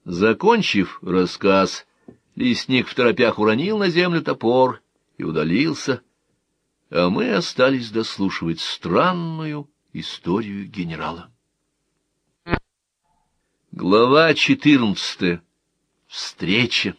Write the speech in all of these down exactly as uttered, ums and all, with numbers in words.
Закончив рассказ, лесник второпях уронил на землю топор и удалился, а мы остались дослушивать странную историю генерала. Глава четырнадцатая. Встреча.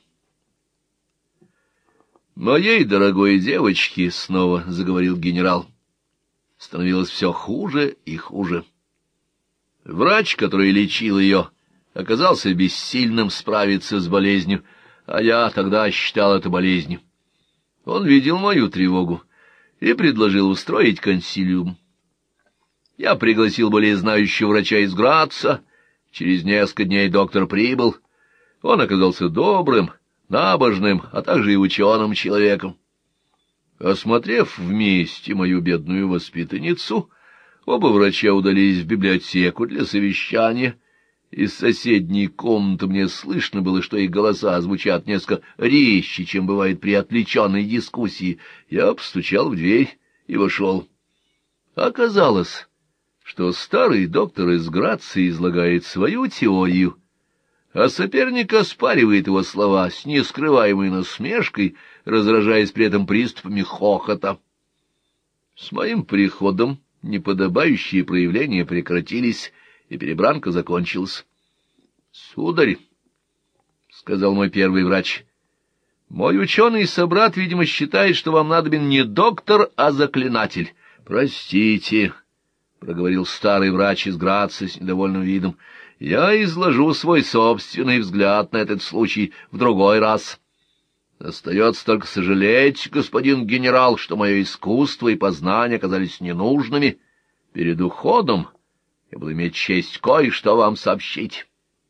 «Моей дорогой девочке, — снова заговорил генерал, — становилось все хуже и хуже. Врач, который лечил ее, оказался бессильным справиться с болезнью, а я тогда считал это болезнью. Он видел мою тревогу и предложил устроить консилиум. Я пригласил более знающего врача из Граца. Через несколько дней доктор прибыл. Он оказался добрым, набожным, а также и ученым человеком. Осмотрев вместе мою бедную воспитанницу, оба врача удалились в библиотеку для совещания. Из соседней комнаты мне слышно было, что их голоса звучат несколько резче, чем бывает при отвлеченной дискуссии. Я постучал в дверь и вошел. Оказалось, что старый доктор из Грации излагает свою теорию, а соперник оспаривает его слова с нескрываемой насмешкой, разражаясь при этом приступами хохота. С моим приходом неподобающие проявления прекратились, и перебранка закончилась. — Сударь, — сказал мой первый врач, — мой ученый-собрат, видимо, считает, что вам надобен не доктор, а заклинатель. — Простите, — проговорил старый врач из Граца с недовольным видом, — я изложу свой собственный взгляд на этот случай в другой раз. Остается только сожалеть, господин генерал, что мое искусство и познания оказались ненужными. Перед уходом я буду иметь честь кое-что вам сообщить.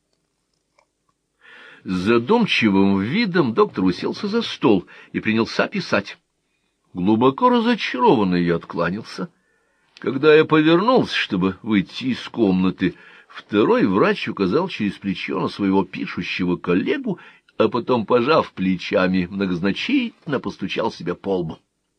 С задумчивым видом доктор уселся за стол и принялся писать. Глубоко разочарованный я откланялся. Когда я повернулся, чтобы выйти из комнаты, второй врач указал через плечо на своего пишущего коллегу, а потом, пожав плечами, многозначительно постучал себя по лбу.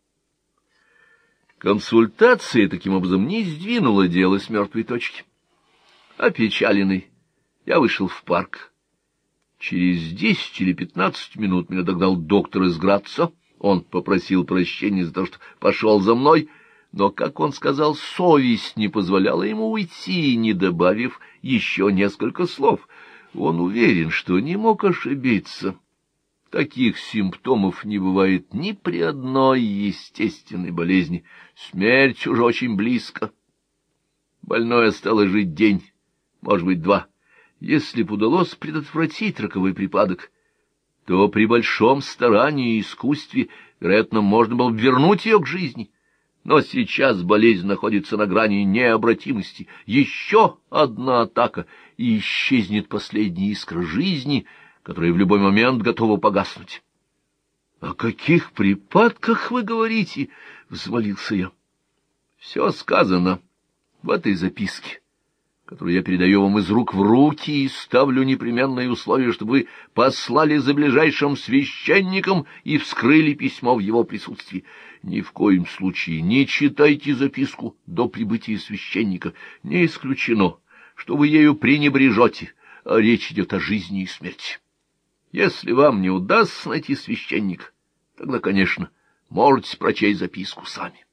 Консультация таким образом не сдвинула дело с мертвой точки. Опечаленный, я вышел в парк. Через десять или пятнадцать минут меня догнал доктор из Граца. Он попросил прощения за то, что пошел за мной, но, как он сказал, совесть не позволяла ему уйти, не добавив еще несколько слов. Он уверен, что не мог ошибиться. Таких симптомов не бывает ни при одной естественной болезни. Смерть уже очень близко. Больной осталось жить день, может быть, два. Если б удалось предотвратить роковой припадок, то при большом старании и искусстве, вероятно, можно было бы вернуть ее к жизни. Но сейчас болезнь находится на грани необратимости. Еще одна атака, и исчезнет последняя искра жизни, которая в любой момент готова погаснуть. — О каких припадках вы говорите? — взмолился я. — Все сказано в этой записке, которую я передаю вам из рук в руки, и ставлю непременное условие, чтобы вы послали за ближайшим священником и вскрыли письмо в его присутствии. Ни в коем случае не читайте записку до прибытия священника. Не исключено, что вы ею пренебрежете, а речь идет о жизни и смерти. Если вам не удастся найти священника, тогда, конечно, можете прочесть записку сами.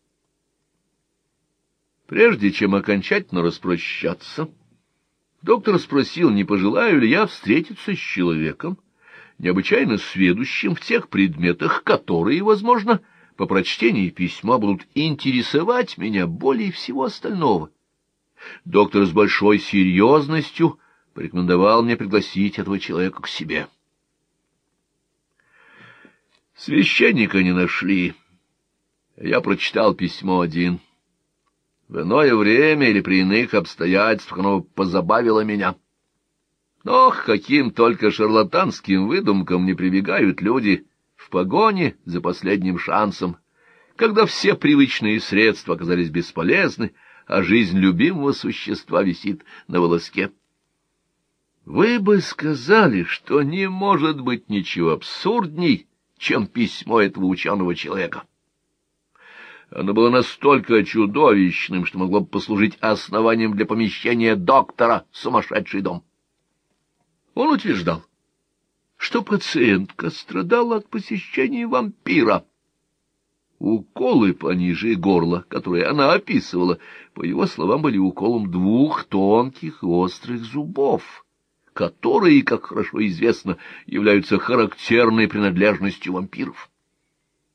Прежде чем окончательно распрощаться, доктор спросил, не пожелаю ли я встретиться с человеком, необычайно сведущим в тех предметах, которые, возможно, по прочтении письма будут интересовать меня более всего остального. Доктор с большой серьезностью порекомендовал мне пригласить этого человека к себе. Священника не нашли. Я прочитал письмо один. В иное время или при иных обстоятельствах оно позабавило меня. Но к каким только шарлатанским выдумкам не прибегают люди в погоне за последним шансом, когда все привычные средства оказались бесполезны, а жизнь любимого существа висит на волоске. Вы бы сказали, что не может быть ничего абсурдней, чем письмо этого ученого человека. Оно было настолько чудовищным, что могло бы послужить основанием для помещения доктора в сумасшедший дом. Он утверждал, что пациентка страдала от посещения вампира. Уколы пониже горла, которые она описывала, по его словам, были уколом двух тонких и острых зубов, которые, как хорошо известно, являются характерной принадлежностью вампиров.